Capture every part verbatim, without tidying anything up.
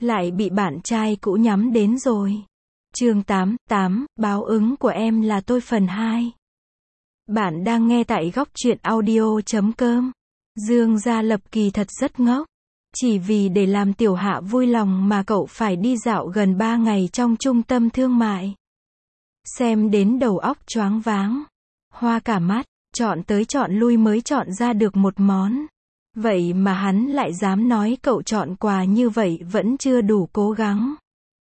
lại bị bạn trai cũ nhắm đến rồi. Chương tám, tám, báo ứng của em là tôi phần hai. Bạn đang nghe tại góc truyện audio chấm com. Dương Gia Lập kỳ thật rất ngốc. Chỉ vì để làm Tiểu Hạ vui lòng mà cậu phải đi dạo gần ba ngày trong trung tâm thương mại. Xem đến đầu óc choáng váng. Hoa cả mắt, chọn tới chọn lui mới chọn ra được một món. Vậy mà hắn lại dám nói cậu chọn quà như vậy vẫn chưa đủ cố gắng.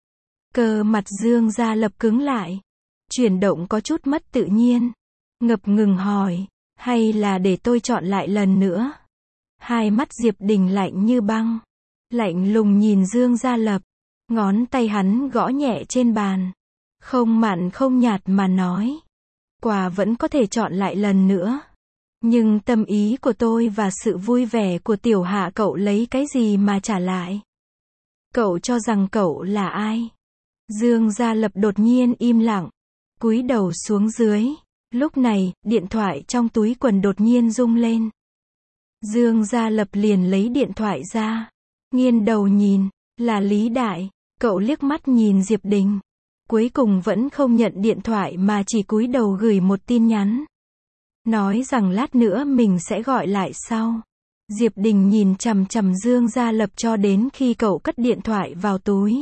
Cơ mặt Dương Gia Lập cứng lại. Chuyển động có chút mất tự nhiên. Ngập ngừng hỏi, hay là để tôi chọn lại lần nữa? Hai mắt Diệp Đình lạnh như băng. Lạnh lùng nhìn Dương Gia Lập. Ngón tay hắn gõ nhẹ trên bàn. Không mặn không nhạt mà nói. Quà vẫn có thể chọn lại lần nữa. Nhưng tâm ý của tôi và sự vui vẻ của Tiểu Hạ cậu lấy cái gì mà trả lại? Cậu cho rằng cậu là ai? Dương Gia Lập đột nhiên im lặng. Cúi đầu xuống dưới. Lúc này, điện thoại trong túi quần đột nhiên rung lên. Dương Gia Lập liền lấy điện thoại ra. Nghiêng đầu nhìn, là Lý Đại. Cậu liếc mắt nhìn Diệp Đình. Cuối cùng vẫn không nhận điện thoại mà chỉ cúi đầu gửi một tin nhắn. Nói rằng lát nữa mình sẽ gọi lại sau. Diệp Đình nhìn chằm chằm Dương Gia Lập cho đến khi cậu cất điện thoại vào túi.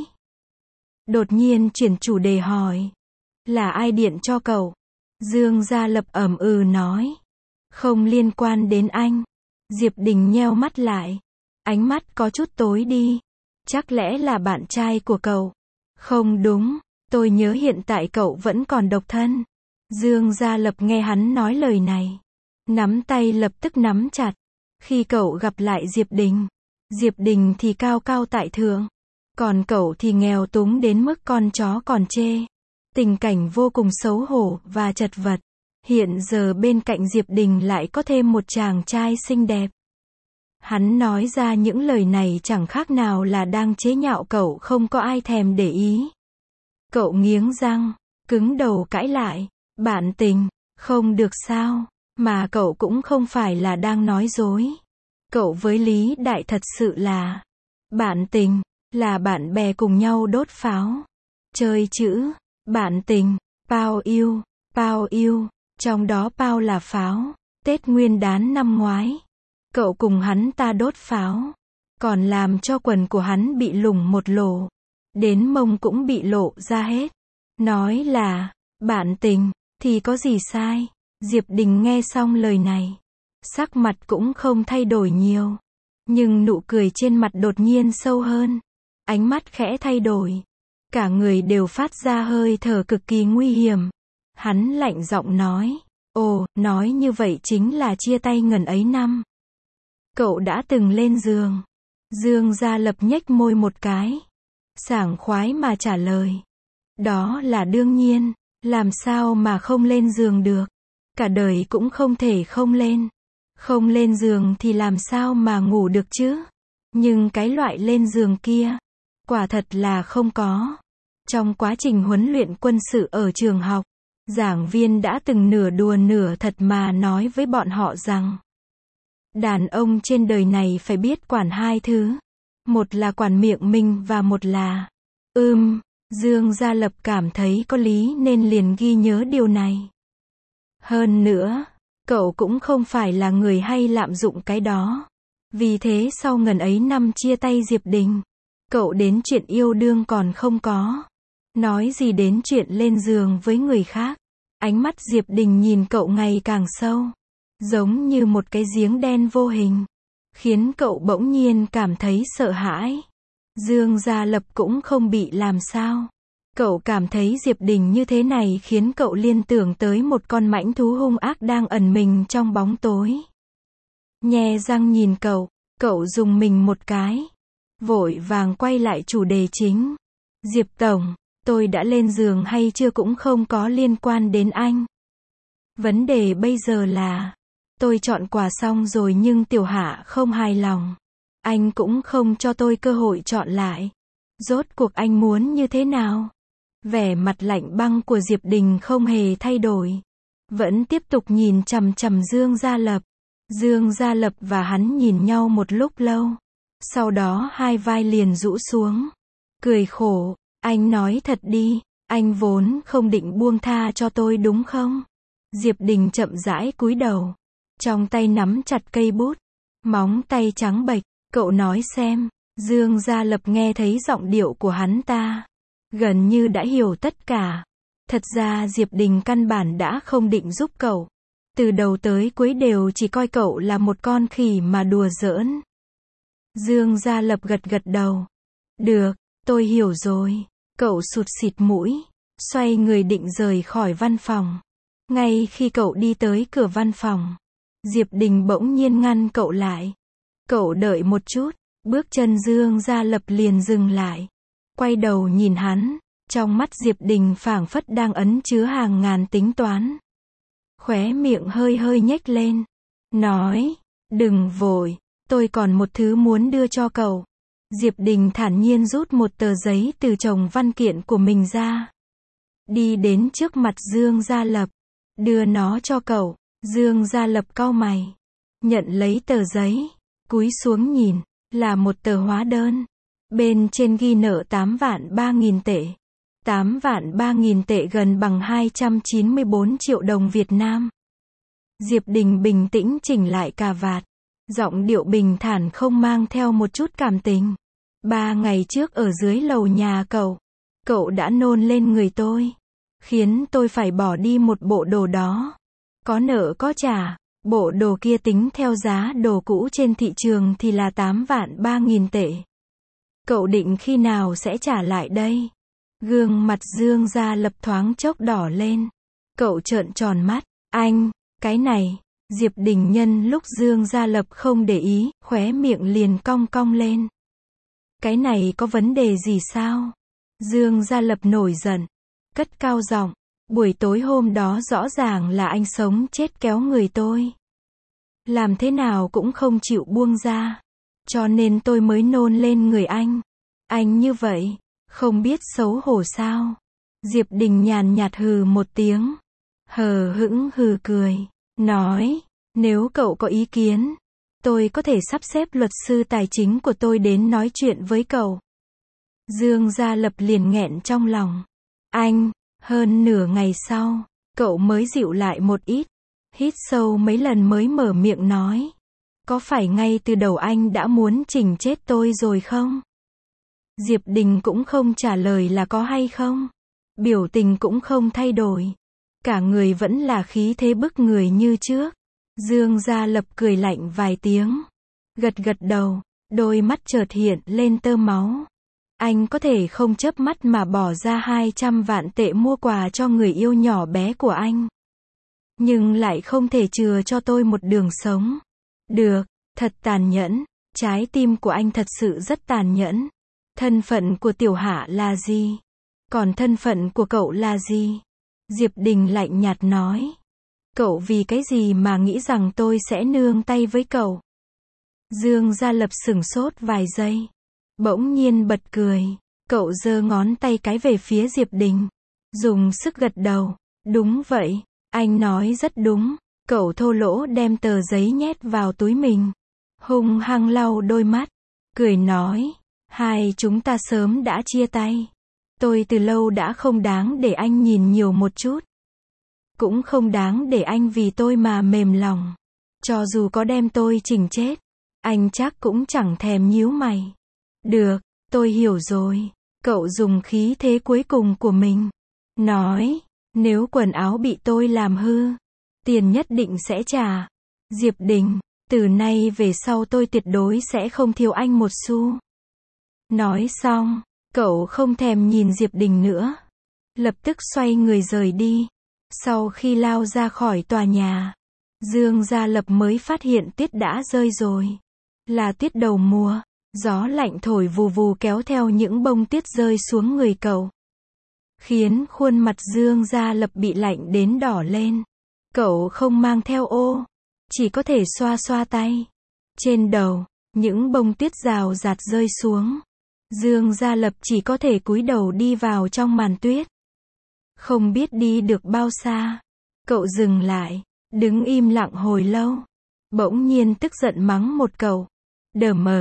Đột nhiên chuyển chủ đề hỏi. Là ai điện cho cậu? Dương Gia Lập ậm ừ nói. Không liên quan đến anh. Diệp Đình nheo mắt lại. Ánh mắt có chút tối đi. Chắc lẽ là bạn trai của cậu? Không đúng. Tôi nhớ hiện tại cậu vẫn còn độc thân. Dương Gia Lập nghe hắn nói lời này. Nắm tay lập tức nắm chặt. Khi cậu gặp lại Diệp Đình. Diệp Đình thì cao cao tại thượng. Còn cậu thì nghèo túng đến mức con chó còn chê. Tình cảnh vô cùng xấu hổ và chật vật. Hiện giờ bên cạnh Diệp Đình lại có thêm một chàng trai xinh đẹp. Hắn nói ra những lời này chẳng khác nào là đang chế nhạo cậu không có ai thèm để ý. Cậu nghiến răng, cứng đầu cãi lại. Bạn tình, không được sao, mà cậu cũng không phải là đang nói dối. Cậu với Lý Đại thật sự là bạn tình, là bạn bè cùng nhau đốt pháo. Chơi chữ, bạn tình, Pao yêu, Pao yêu, trong đó Pao là pháo. Tết Nguyên Đán năm ngoái, cậu cùng hắn ta đốt pháo, còn làm cho quần của hắn bị lủng một lỗ, đến mông cũng bị lộ ra hết. Nói là bạn tình, thì có gì sai? Diệp Đình nghe xong lời này, sắc mặt cũng không thay đổi nhiều, nhưng nụ cười trên mặt đột nhiên sâu hơn, ánh mắt khẽ thay đổi, cả người đều phát ra hơi thở cực kỳ nguy hiểm. Hắn lạnh giọng nói, ồ, nói như vậy chính là chia tay ngần ấy năm. Cậu đã từng lên giường. Dương Gia Lập nhếch môi một cái, sảng khoái mà trả lời, đó là đương nhiên. Làm sao mà không lên giường được? Cả đời cũng không thể không lên. Không lên giường thì làm sao mà ngủ được chứ? Nhưng cái loại lên giường kia, quả thật là không có. Trong quá trình huấn luyện quân sự ở trường học, giảng viên đã từng nửa đùa nửa thật mà nói với bọn họ rằng đàn ông trên đời này phải biết quản hai thứ. Một là quản miệng mình và một là ưm. Dương Gia Lập cảm thấy có lý nên liền ghi nhớ điều này. Hơn nữa, cậu cũng không phải là người hay lạm dụng cái đó. Vì thế sau ngần ấy năm chia tay Diệp Đình, cậu đến chuyện yêu đương còn không có. Nói gì đến chuyện lên giường với người khác. Ánh mắt Diệp Đình nhìn cậu ngày càng sâu, giống như một cái giếng đen vô hình, khiến cậu bỗng nhiên cảm thấy sợ hãi. Dương Gia Lập cũng không bị làm sao. Cậu cảm thấy Diệp Đình như thế này khiến cậu liên tưởng tới một con mãnh thú hung ác đang ẩn mình trong bóng tối. Nhe răng nhìn cậu, cậu rùng mình một cái. Vội vàng quay lại chủ đề chính. Diệp Tổng, tôi đã lên giường hay chưa cũng không có liên quan đến anh. Vấn đề bây giờ là, tôi chọn quà xong rồi nhưng Tiểu Hạ không hài lòng. Anh cũng không cho tôi cơ hội chọn lại. Rốt cuộc anh muốn như thế nào? Vẻ mặt lạnh băng của Diệp Đình không hề thay đổi. Vẫn tiếp tục nhìn chằm chằm Dương Gia Lập. Dương Gia Lập và hắn nhìn nhau một lúc lâu. Sau đó hai vai liền rũ xuống. cười khổ, anh nói thật đi, anh vốn không định buông tha cho tôi đúng không? Diệp Đình chậm rãi cúi đầu, trong tay nắm chặt cây bút, móng tay trắng bệch, cậu nói xem. Dương Gia Lập nghe thấy giọng điệu của hắn ta, gần như đã hiểu tất cả. Thật ra Diệp Đình căn bản đã không định giúp cậu. Từ đầu tới cuối đều chỉ coi cậu là một con khỉ mà đùa giỡn. Dương Gia Lập gật gật đầu. Được, tôi hiểu rồi. Cậu sụt xịt mũi, xoay người định rời khỏi văn phòng. Ngay khi cậu đi tới cửa văn phòng, Diệp Đình bỗng nhiên ngăn cậu lại. Cậu đợi một chút, bước chân Dương Gia Lập liền dừng lại. Quay đầu nhìn hắn, trong mắt Diệp Đình phảng phất đang ẩn chứa hàng ngàn tính toán. Khóe miệng hơi hơi nhếch lên, nói, đừng vội, tôi còn một thứ muốn đưa cho cậu. Diệp Đình thản nhiên rút một tờ giấy từ chồng văn kiện của mình ra. Đi đến trước mặt Dương Gia Lập, đưa nó cho cậu. Dương Gia Lập cau mày, nhận lấy tờ giấy, cúi xuống nhìn, là một tờ hóa đơn. Bên trên ghi nợ tám vạn ba nghìn tệ. tám vạn ba nghìn tệ gần bằng hai trăm chín mươi bốn triệu đồng Việt Nam. Diệp Đình bình tĩnh chỉnh lại cà vạt, giọng điệu bình thản không mang theo một chút cảm tình. Ba ngày trước ở dưới lầu nhà cậu, cậu đã nôn lên người tôi, khiến tôi phải bỏ đi một bộ đồ đó. Có nợ có trả, bộ đồ kia tính theo giá đồ cũ trên thị trường thì là tám vạn ba nghìn tệ. Cậu định khi nào sẽ trả lại đây? Gương mặt Dương Gia Lập thoáng chốc đỏ lên. Cậu trợn tròn mắt, anh, cái này. Diệp Đình nhân lúc Dương Gia Lập không để ý, khóe miệng liền cong cong lên. Cái này có vấn đề gì sao? Dương Gia Lập nổi giận, cất cao giọng, buổi tối hôm đó rõ ràng là anh sống chết kéo người tôi. Làm thế nào cũng không chịu buông ra. Cho nên tôi mới nôn lên người anh. Anh như vậy, không biết xấu hổ sao? Diệp Đình nhàn nhạt hừ một tiếng. Hờ hững hừ cười, nói, nếu cậu có ý kiến, tôi có thể sắp xếp luật sư tài chính của tôi đến nói chuyện với cậu. Dương Gia Lập liền nghẹn trong lòng. Anh, hơn nửa ngày sau, cậu mới dịu lại một ít. Hít sâu mấy lần mới mở miệng nói. Có phải ngay từ đầu anh đã muốn chỉnh chết tôi rồi không? Diệp Đình cũng không trả lời là có hay không. Biểu tình cũng không thay đổi. Cả người vẫn là khí thế bức người như trước. Dương Gia Lập cười lạnh vài tiếng. Gật gật đầu, đôi mắt chợt hiện lên tơ máu. Anh có thể không chớp mắt mà bỏ ra hai trăm vạn tệ mua quà cho người yêu nhỏ bé của anh. Nhưng lại không thể chừa cho tôi một đường sống. Được, thật tàn nhẫn. Trái tim của anh thật sự rất tàn nhẫn. Thân phận của Tiểu Hạ là gì? Còn thân phận của cậu là gì? Diệp Đình lạnh nhạt nói. Cậu vì cái gì mà nghĩ rằng tôi sẽ nương tay với cậu? Dương Gia Lập sửng sốt vài giây. Bỗng nhiên bật cười. Cậu giơ ngón tay cái về phía Diệp Đình. Dùng sức gật đầu. Đúng vậy. Anh nói rất đúng. Cậu thô lỗ đem tờ giấy nhét vào túi mình. Hung hăng lau đôi mắt. Cười nói. Hai chúng ta sớm đã chia tay. Tôi từ lâu đã không đáng để anh nhìn nhiều một chút. Cũng không đáng để anh vì tôi mà mềm lòng. Cho dù có đem tôi chỉnh chết, anh chắc cũng chẳng thèm nhíu mày. Được, tôi hiểu rồi. Cậu dùng khí thế cuối cùng của mình. Nói, nếu quần áo bị tôi làm hư, tiền nhất định sẽ trả. Diệp Đình, từ nay về sau tôi tuyệt đối sẽ không thiếu anh một xu. Nói xong, cậu không thèm nhìn Diệp Đình nữa. Lập tức xoay người rời đi. Sau khi lao ra khỏi tòa nhà, Dương Gia Lập mới phát hiện tuyết đã rơi rồi. Là tuyết đầu mùa, gió lạnh thổi vù vù kéo theo những bông tuyết rơi xuống người cậu. Khiến khuôn mặt Dương Gia Lập bị lạnh đến đỏ lên. Cậu không mang theo ô, chỉ có thể xoa xoa tay. Trên đầu, những bông tuyết rào rạt rơi xuống. Dương Gia Lập chỉ có thể cúi đầu đi vào trong màn tuyết. Không biết đi được bao xa, cậu dừng lại, đứng im lặng hồi lâu. Bỗng nhiên tức giận mắng một câu. Đờ mờ,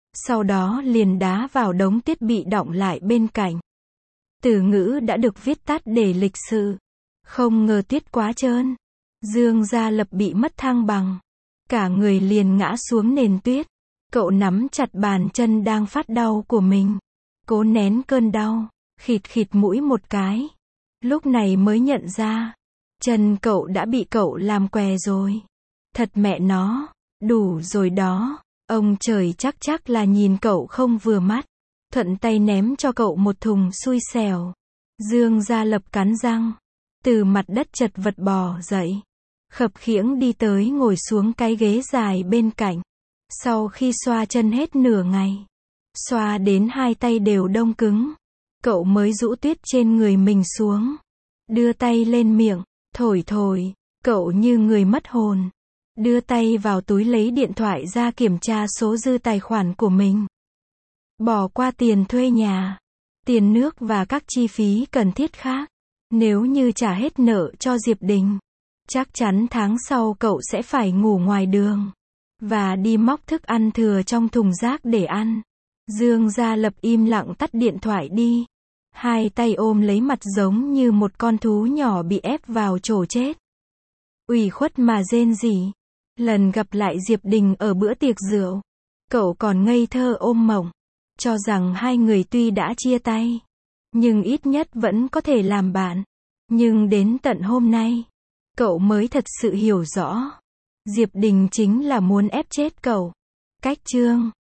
sau đó liền đá vào đống thiết bị đọng lại bên cạnh. Từ ngữ đã được viết tắt để lịch sự. Không ngờ tuyết quá trơn. Dương Gia Lập bị mất thăng bằng. Cả người liền ngã xuống nền tuyết. Cậu nắm chặt bàn chân đang phát đau của mình. Cố nén cơn đau. Khịt khịt mũi một cái. Lúc này mới nhận ra. Chân cậu đã bị cậu làm què rồi. Thật mẹ nó. Đủ rồi đó. Ông trời chắc chắc là nhìn cậu không vừa mắt. Thuận tay ném cho cậu một thùng xui xẻo. Dương Gia Lập cắn răng. Từ mặt đất chật vật bò dậy. Khập khiễng đi tới ngồi xuống cái ghế dài bên cạnh. Sau khi xoa chân hết nửa ngày. Xoa đến hai tay đều đông cứng. Cậu mới rũ tuyết trên người mình xuống. Đưa tay lên miệng. Thổi thổi. Cậu như người mất hồn. Đưa tay vào túi lấy điện thoại ra kiểm tra số dư tài khoản của mình. Bỏ qua tiền thuê nhà, tiền nước và các chi phí cần thiết khác. Nếu như trả hết nợ cho Diệp Đình, chắc chắn tháng sau cậu sẽ phải ngủ ngoài đường. Và đi móc thức ăn thừa trong thùng rác để ăn. Dương Gia Lập im lặng tắt điện thoại đi. Hai tay ôm lấy mặt giống như một con thú nhỏ bị ép vào chỗ chết. Ủy khuất mà rên rỉ. Lần gặp lại Diệp Đình ở bữa tiệc rượu, cậu còn ngây thơ ôm mộng, cho rằng hai người tuy đã chia tay, nhưng ít nhất vẫn có thể làm bạn. Nhưng đến tận hôm nay, cậu mới thật sự hiểu rõ, Diệp Đình chính là muốn ép chết cậu. Cách chương